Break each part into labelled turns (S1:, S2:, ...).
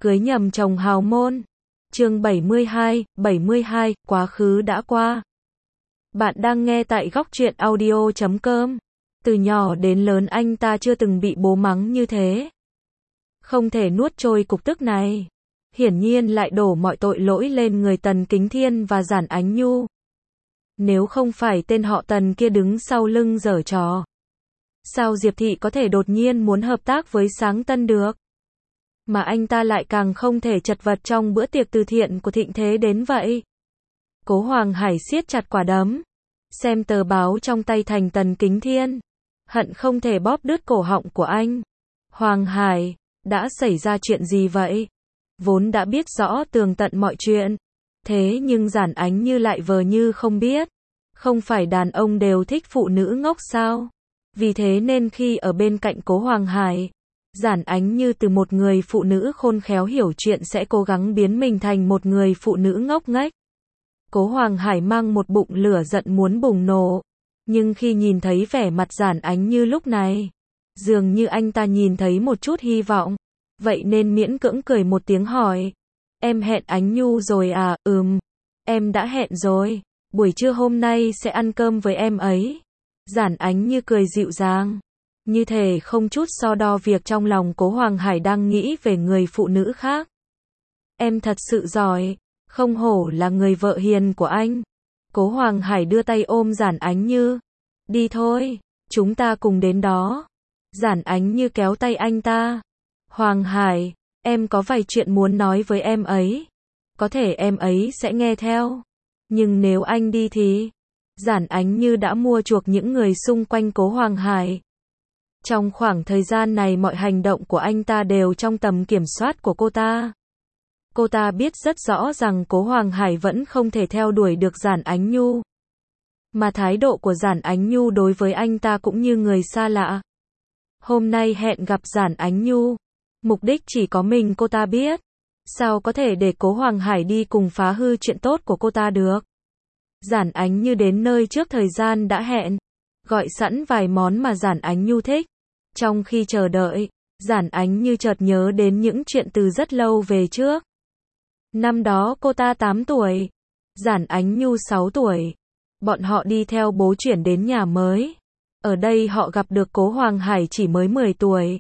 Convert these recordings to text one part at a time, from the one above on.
S1: Cưới nhầm chồng hào môn. Chương 72, quá khứ đã qua. Bạn đang nghe tại góc truyện audio.com. Từ nhỏ đến lớn anh ta chưa từng bị bố mắng như thế. Không thể nuốt trôi cục tức này. Hiển nhiên lại đổ mọi tội lỗi lên người Tần Kính Thiên và Giản Ánh Nhu. Nếu không phải tên họ Tần kia đứng sau lưng giở trò, sao Diệp Thị có thể đột nhiên muốn hợp tác với Sáng Tân được? Mà anh ta lại càng không thể chật vật trong bữa tiệc từ thiện của Thịnh Thế đến vậy. Cố Hoàng Hải siết chặt quả đấm, xem tờ báo trong tay thành Tần Kính Thiên, hận không thể bóp đứt cổ họng của anh. Hoàng Hải, đã xảy ra chuyện gì vậy? Vốn đã biết rõ tường tận mọi chuyện, thế nhưng Giản Ánh Như lại vờ như không biết. Không phải đàn ông đều thích phụ nữ ngốc sao? Vì thế nên khi ở bên cạnh Cố Hoàng Hải, Giản Ánh Như từ một người phụ nữ khôn khéo hiểu chuyện sẽ cố gắng biến mình thành một người phụ nữ ngốc nghếch. Cố Hoàng Hải mang một bụng lửa giận muốn bùng nổ, nhưng khi nhìn thấy vẻ mặt Giản Ánh Như lúc này, dường như anh ta nhìn thấy một chút hy vọng, vậy nên miễn cưỡng cười một tiếng hỏi, em hẹn Ánh Nhu rồi à? Em đã hẹn rồi, buổi trưa hôm nay sẽ ăn cơm với em ấy. Giản Ánh Như cười dịu dàng, như thể không chút so đo việc trong lòng Cố Hoàng Hải đang nghĩ về người phụ nữ khác. Em thật sự giỏi, không hổ là người vợ hiền của anh. Cố Hoàng Hải đưa tay ôm Giản Ánh Như. Đi thôi, chúng ta cùng đến đó. Giản Ánh Như kéo tay anh ta. Hoàng Hải, em có vài chuyện muốn nói với em ấy. Có thể em ấy sẽ nghe theo. Nhưng nếu anh đi thì... Giản Ánh Như đã mua chuộc những người xung quanh Cố Hoàng Hải. Trong khoảng thời gian này mọi hành động của anh ta đều trong tầm kiểm soát của cô ta. Cô ta biết rất rõ rằng Cố Hoàng Hải vẫn không thể theo đuổi được Giản Ánh Nhu. Mà thái độ của Giản Ánh Nhu đối với anh ta cũng như người xa lạ. Hôm nay hẹn gặp Giản Ánh Nhu, mục đích chỉ có mình cô ta biết. Sao có thể để Cố Hoàng Hải đi cùng phá hư chuyện tốt của cô ta được? Giản Ánh Như đến nơi trước thời gian đã hẹn, gọi sẵn vài món mà Giản Ánh Nhu thích. Trong khi chờ đợi, Giản Ánh Như chợt nhớ đến những chuyện từ rất lâu về trước. Năm đó cô ta 8 tuổi, Giản Ánh Nhu 6 tuổi. Bọn họ đi theo bố chuyển đến nhà mới. Ở đây họ gặp được Cố Hoàng Hải chỉ mới 10 tuổi.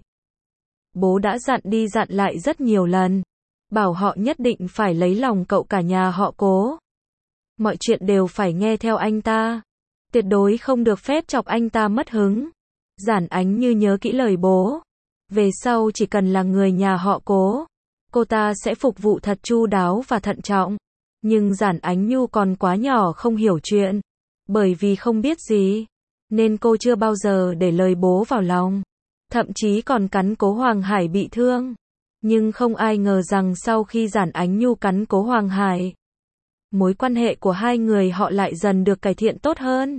S1: Bố đã dặn đi dặn lại rất nhiều lần, bảo họ nhất định phải lấy lòng cậu cả nhà họ Cố. Mọi chuyện đều phải nghe theo anh ta, tuyệt đối không được phép chọc anh ta mất hứng. Giản Ánh Như nhớ kỹ lời bố. Về sau chỉ cần là người nhà họ Cố, cô ta sẽ phục vụ thật chu đáo và thận trọng. Nhưng Giản Ánh Nhu còn quá nhỏ không hiểu chuyện. Bởi vì không biết gì, nên cô chưa bao giờ để lời bố vào lòng. Thậm chí còn cắn Cố Hoàng Hải bị thương. Nhưng không ai ngờ rằng sau khi Giản Ánh Nhu cắn Cố Hoàng Hải, mối quan hệ của hai người họ lại dần được cải thiện tốt hơn.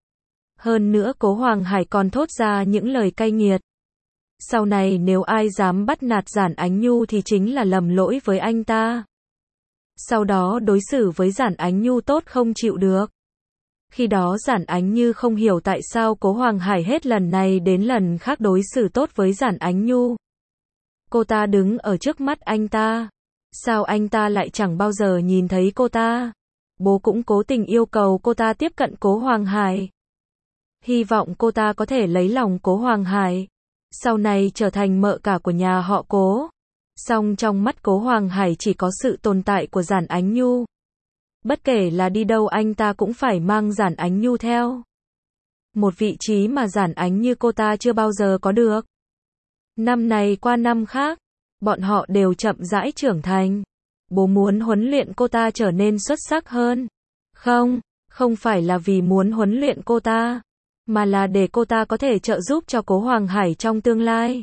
S1: Hơn nữa Cố Hoàng Hải còn thốt ra những lời cay nghiệt. Sau này nếu ai dám bắt nạt Giản Ánh Nhu thì chính là lầm lỗi với anh ta. Sau đó đối xử với Giản Ánh Nhu tốt không chịu được. Khi đó Giản Ánh Như không hiểu tại sao Cố Hoàng Hải hết lần này đến lần khác đối xử tốt với Giản Ánh Nhu. Cô ta đứng ở trước mắt anh ta. Sao anh ta lại chẳng bao giờ nhìn thấy cô ta? Bố cũng cố tình yêu cầu cô ta tiếp cận Cố Hoàng Hải. Hy vọng cô ta có thể lấy lòng Cố Hoàng Hải, sau này trở thành mợ cả của nhà họ Cố. Song trong mắt Cố Hoàng Hải chỉ có sự tồn tại của Giản Ánh Nhu. Bất kể là đi đâu anh ta cũng phải mang Giản Ánh Nhu theo. Một vị trí mà Giản Ánh Như cô ta chưa bao giờ có được. Năm này qua năm khác, bọn họ đều chậm rãi trưởng thành. Bố muốn huấn luyện cô ta trở nên xuất sắc hơn. Không phải là vì muốn huấn luyện cô ta, mà là để cô ta có thể trợ giúp cho Cố Hoàng Hải trong tương lai.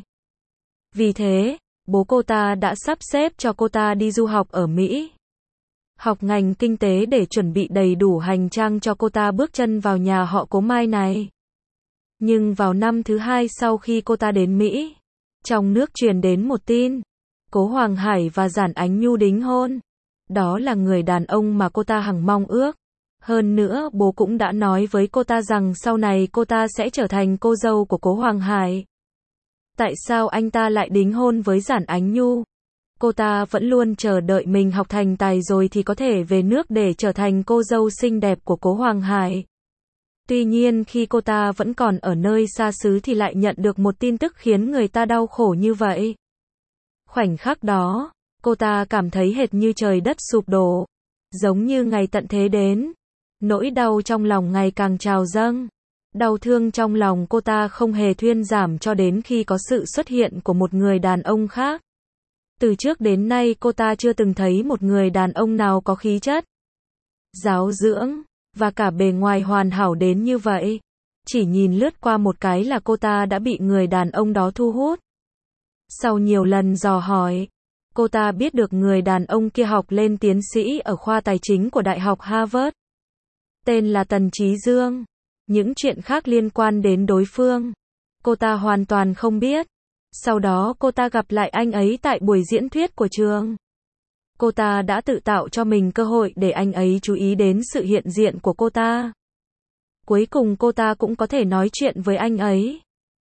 S1: Vì thế, bố cô ta đã sắp xếp cho cô ta đi du học ở Mỹ. Học ngành kinh tế để chuẩn bị đầy đủ hành trang cho cô ta bước chân vào nhà họ Cố mai này. Nhưng vào năm thứ 2 sau khi cô ta đến Mỹ, trong nước truyền đến một tin. Cố Hoàng Hải và Giản Ánh Nhu đính hôn. Đó là người đàn ông mà cô ta hằng mong ước. Hơn nữa bố cũng đã nói với cô ta rằng sau này cô ta sẽ trở thành cô dâu của Cố Hoàng Hải. Tại sao anh ta lại đính hôn với Giản Ánh Nhu? Cô ta vẫn luôn chờ đợi mình học thành tài rồi thì có thể về nước để trở thành cô dâu xinh đẹp của Cố Hoàng Hải. Tuy nhiên khi cô ta vẫn còn ở nơi xa xứ thì lại nhận được một tin tức khiến người ta đau khổ như vậy. Khoảnh khắc đó, cô ta cảm thấy hệt như trời đất sụp đổ, giống như ngày tận thế đến. Nỗi đau trong lòng ngày càng trào dâng. Đau thương trong lòng cô ta không hề thuyên giảm cho đến khi có sự xuất hiện của một người đàn ông khác. Từ trước đến nay cô ta chưa từng thấy một người đàn ông nào có khí chất, giáo dưỡng, và cả bề ngoài hoàn hảo đến như vậy. Chỉ nhìn lướt qua một cái là cô ta đã bị người đàn ông đó thu hút. Sau nhiều lần dò hỏi, cô ta biết được người đàn ông kia học lên tiến sĩ ở khoa tài chính của Đại học Harvard. Tên là Tần Chí Dương. Những chuyện khác liên quan đến đối phương, cô ta hoàn toàn không biết. Sau đó cô ta gặp lại anh ấy tại buổi diễn thuyết của trường. Cô ta đã tự tạo cho mình cơ hội để anh ấy chú ý đến sự hiện diện của cô ta. Cuối cùng cô ta cũng có thể nói chuyện với anh ấy.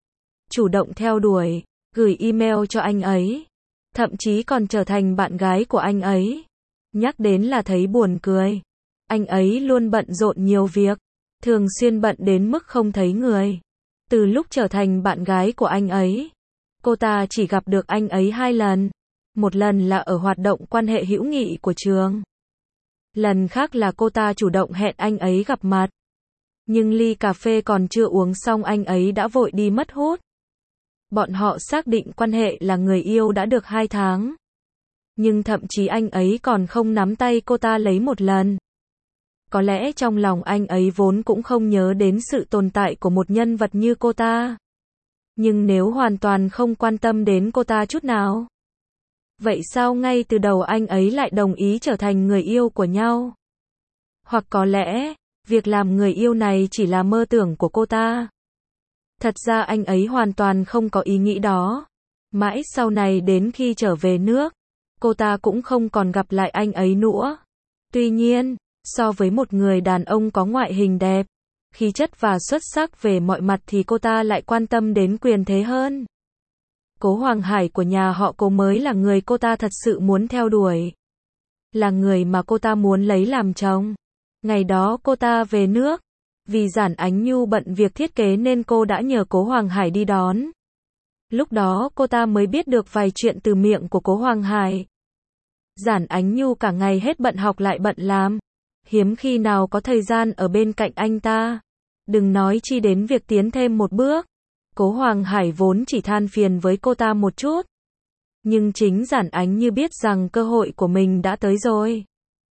S1: Chủ động theo đuổi, gửi email cho anh ấy. Thậm chí còn trở thành bạn gái của anh ấy. Nhắc đến là thấy buồn cười. Anh ấy luôn bận rộn nhiều việc, thường xuyên bận đến mức không thấy người. Từ lúc trở thành bạn gái của anh ấy, cô ta chỉ gặp được anh ấy 2 lần. Một lần là ở hoạt động quan hệ hữu nghị của trường. Lần khác là cô ta chủ động hẹn anh ấy gặp mặt. Nhưng ly cà phê còn chưa uống xong anh ấy đã vội đi mất hút. Bọn họ xác định quan hệ là người yêu đã được 2 tháng. Nhưng thậm chí anh ấy còn không nắm tay cô ta lấy một lần. Có lẽ trong lòng anh ấy vốn cũng không nhớ đến sự tồn tại của một nhân vật như cô ta. Nhưng nếu hoàn toàn không quan tâm đến cô ta chút nào, vậy sao ngay từ đầu anh ấy lại đồng ý trở thành người yêu của nhau? Hoặc có lẽ, việc làm người yêu này chỉ là mơ tưởng của cô ta. Thật ra anh ấy hoàn toàn không có ý nghĩ đó. Mãi sau này đến khi trở về nước, cô ta cũng không còn gặp lại anh ấy nữa. Tuy nhiên, so với một người đàn ông có ngoại hình đẹp, khí chất và xuất sắc về mọi mặt thì cô ta lại quan tâm đến quyền thế hơn. Cố Hoàng Hải của nhà họ Cố mới là người cô ta thật sự muốn theo đuổi. Là người mà cô ta muốn lấy làm chồng. Ngày đó cô ta về nước. Vì Giản Ánh Nhu bận việc thiết kế nên cô đã nhờ Cố Hoàng Hải đi đón. Lúc đó cô ta mới biết được vài chuyện từ miệng của Cố Hoàng Hải. Giản Ánh Nhu cả ngày hết bận học lại bận làm. Hiếm khi nào có thời gian ở bên cạnh anh ta. Đừng nói chi đến việc tiến thêm một bước. Cố Hoàng Hải vốn chỉ than phiền với cô ta một chút. Nhưng chính Giản Ánh Như biết rằng cơ hội của mình đã tới rồi.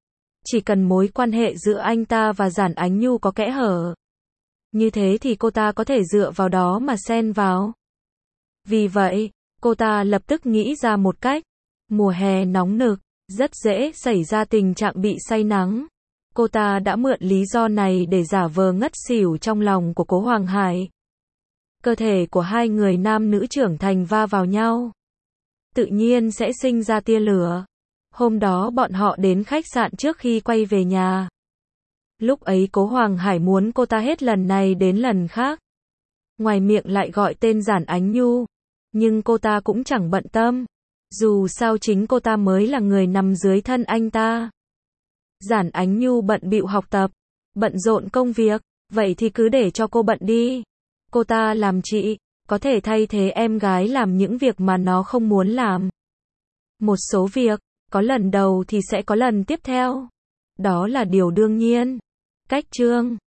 S1: Chỉ cần mối quan hệ giữa anh ta và Giản Ánh Nhu có kẽ hở. Như thế thì cô ta có thể dựa vào đó mà xen vào. Vì vậy, cô ta lập tức nghĩ ra một cách. Mùa hè nóng nực, rất dễ xảy ra tình trạng bị say nắng. Cô ta đã mượn lý do này để giả vờ ngất xỉu trong lòng của Cố Hoàng Hải. Cơ thể của hai người nam nữ trưởng thành va vào nhau, tự nhiên sẽ sinh ra tia lửa. Hôm đó bọn họ đến khách sạn trước khi quay về nhà. Lúc ấy Cố Hoàng Hải muốn cô ta hết lần này đến lần khác. Ngoài miệng lại gọi tên Giản Ánh Nhu. Nhưng cô ta cũng chẳng bận tâm. Dù sao chính cô ta mới là người nằm dưới thân anh ta. Giản Ánh Nhu bận bịu học tập, bận rộn công việc, vậy thì cứ để cho cô bận đi. Cô ta làm chị, có thể thay thế em gái làm những việc mà nó không muốn làm. Một số việc, có lần đầu thì sẽ có lần tiếp theo. Đó là điều đương nhiên. Cách chương